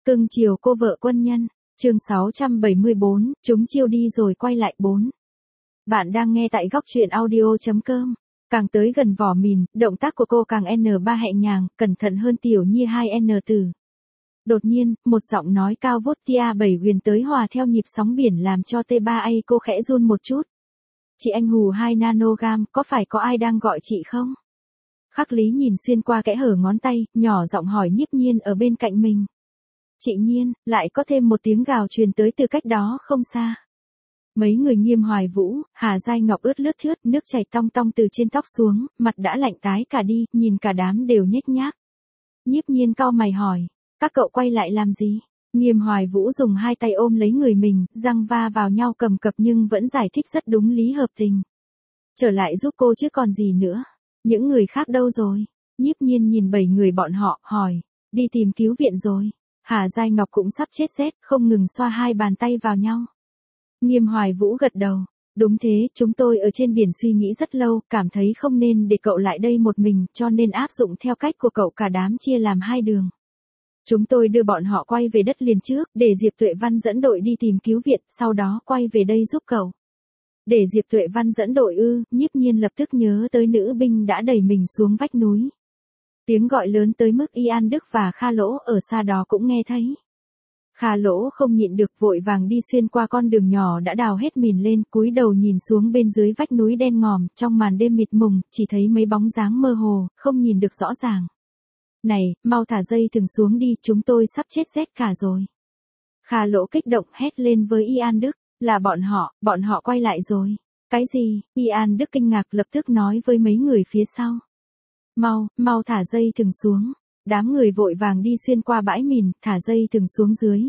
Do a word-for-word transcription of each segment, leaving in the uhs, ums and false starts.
Cưng chiều cô vợ quân nhân. Chương sáu trăm bảy mươi bốn, chúng chiêu đi rồi quay lại bốn. Bạn đang nghe tại góc truyện audio chấm com. Càng tới gần vỏ mìn, động tác của cô càng N ba nhẹ nhàng, cẩn thận hơn Tiểu Nhi hai N từ. Đột nhiên, một giọng nói cao vút tia bảy huyền tới hòa theo nhịp sóng biển làm cho T ba A cô khẽ run một chút. Chị anh hù hai nanogam, có phải có ai đang gọi chị không? Khắc Lý nhìn xuyên qua kẽ hở ngón tay, nhỏ giọng hỏi Nhiếp Nhiên ở bên cạnh mình. Chị Nhiên, lại có thêm một tiếng gào truyền tới từ cách đó không xa. Mấy người Nghiêm Hoài Vũ, Hà Giai Ngọc ướt lướt thướt, nước chảy tong tong từ trên tóc xuống, mặt đã lạnh tái cả đi, nhìn cả đám đều nhếch nhác. Nhiếp Nhiên cau mày hỏi, các cậu quay lại làm gì? Nghiêm Hoài Vũ dùng hai tay ôm lấy người mình, răng va vào nhau cầm cập nhưng vẫn giải thích rất đúng lý hợp tình. Trở lại giúp cô chứ còn gì nữa. Những người khác đâu rồi? Nhiếp Nhiên nhìn bảy người bọn họ, hỏi, đi tìm cứu viện rồi. Hà Giai Ngọc cũng sắp chết rét, không ngừng xoa hai bàn tay vào nhau. Nghiêm Hoài Vũ gật đầu. Đúng thế, chúng tôi ở trên biển suy nghĩ rất lâu, cảm thấy không nên để cậu lại đây một mình, cho nên áp dụng theo cách của cậu cả đám chia làm hai đường. Chúng tôi đưa bọn họ quay về đất liền trước, để Diệp Tuệ Văn dẫn đội đi tìm cứu viện, sau đó quay về đây giúp cậu. Để Diệp Tuệ Văn dẫn đội ư? Nhiếp Nhiên lập tức nhớ tới nữ binh đã đẩy mình xuống vách núi. Tiếng gọi lớn tới mức Ian Đức và Kha Lỗ ở xa đó cũng nghe thấy. Kha Lỗ không nhịn được vội vàng đi xuyên qua con đường nhỏ đã đào hết mìn lên, cúi đầu nhìn xuống bên dưới vách núi đen ngòm, trong màn đêm mịt mùng, chỉ thấy mấy bóng dáng mơ hồ, không nhìn được rõ ràng. Này, mau thả dây thừng xuống đi, chúng tôi sắp chết rét cả rồi. Kha Lỗ kích động hét lên với Ian Đức, là bọn họ, bọn họ quay lại rồi. Cái gì? Ian Đức kinh ngạc lập tức nói với mấy người phía sau. Mau, mau thả dây thừng xuống. Đám người vội vàng đi xuyên qua bãi mìn, thả dây thừng xuống dưới.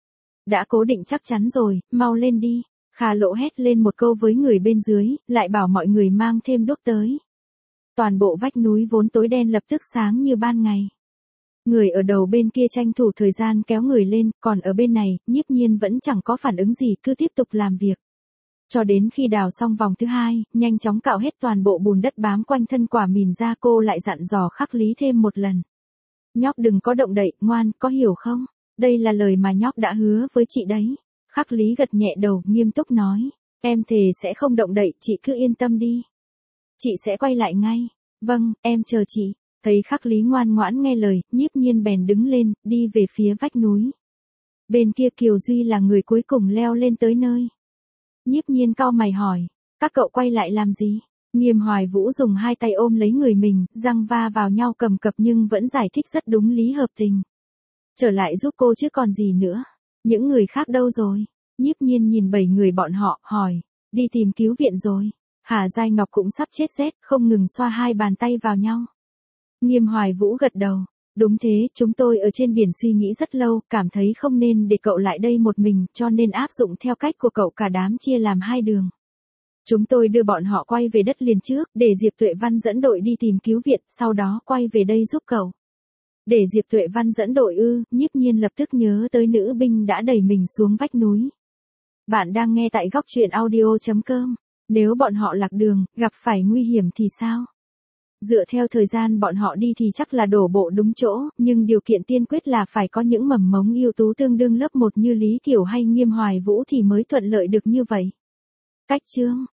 Đã cố định chắc chắn rồi, mau lên đi. Kha Lỗ hét lên một câu với người bên dưới, lại bảo mọi người mang thêm đuốc tới. Toàn bộ vách núi vốn tối đen lập tức sáng như ban ngày. Người ở đầu bên kia tranh thủ thời gian kéo người lên, còn ở bên này, Nhiếp Nhiên vẫn chẳng có phản ứng gì, cứ tiếp tục làm việc. Cho đến khi đào xong vòng thứ hai, nhanh chóng cạo hết toàn bộ bùn đất bám quanh thân quả mìn ra, cô lại dặn dò Khắc Lý thêm một lần. Nhóc đừng có động đậy, ngoan, có hiểu không? Đây là lời mà nhóc đã hứa với chị đấy. Khắc Lý gật nhẹ đầu, nghiêm túc nói. Em thề sẽ không động đậy, chị cứ yên tâm đi. Chị sẽ quay lại ngay. Vâng, em chờ chị. Thấy Khắc Lý ngoan ngoãn nghe lời, Nhiếp Nhiên bèn đứng lên, đi về phía vách núi. Bên kia Kiều Duy là người cuối cùng leo lên tới nơi. Nhiếp Nhiên cau mày hỏi, các cậu quay lại làm gì? Nghiêm Hoài Vũ dùng hai tay ôm lấy người mình, răng va vào nhau cầm cập nhưng vẫn giải thích rất đúng lý hợp tình. Trở lại giúp cô chứ còn gì nữa. Những người khác đâu rồi? Nhiếp Nhiên nhìn bảy người bọn họ, hỏi, đi tìm cứu viện rồi. Hà Giai Ngọc cũng sắp chết rét, không ngừng xoa hai bàn tay vào nhau. Nghiêm Hoài Vũ gật đầu. Đúng thế, chúng tôi ở trên biển suy nghĩ rất lâu, cảm thấy không nên để cậu lại đây một mình, cho nên áp dụng theo cách của cậu cả đám chia làm hai đường. Chúng tôi đưa bọn họ quay về đất liền trước, để Diệp Tuệ Văn dẫn đội đi tìm cứu viện, sau đó quay về đây giúp cậu. Để Diệp Tuệ Văn dẫn đội ư? Nhiếp Nhiên lập tức nhớ tới nữ binh đã đẩy mình xuống vách núi. Bạn đang nghe tại góc truyện audio chấm com. Nếu bọn họ lạc đường, gặp phải nguy hiểm thì sao? Dựa theo thời gian bọn họ đi thì chắc là đổ bộ đúng chỗ, nhưng điều kiện tiên quyết là phải có những mầm mống ưu tú tương đương lớp một như Lý Kiểu hay Nghiêm Hoài Vũ thì mới thuận lợi được như vậy. Cách chương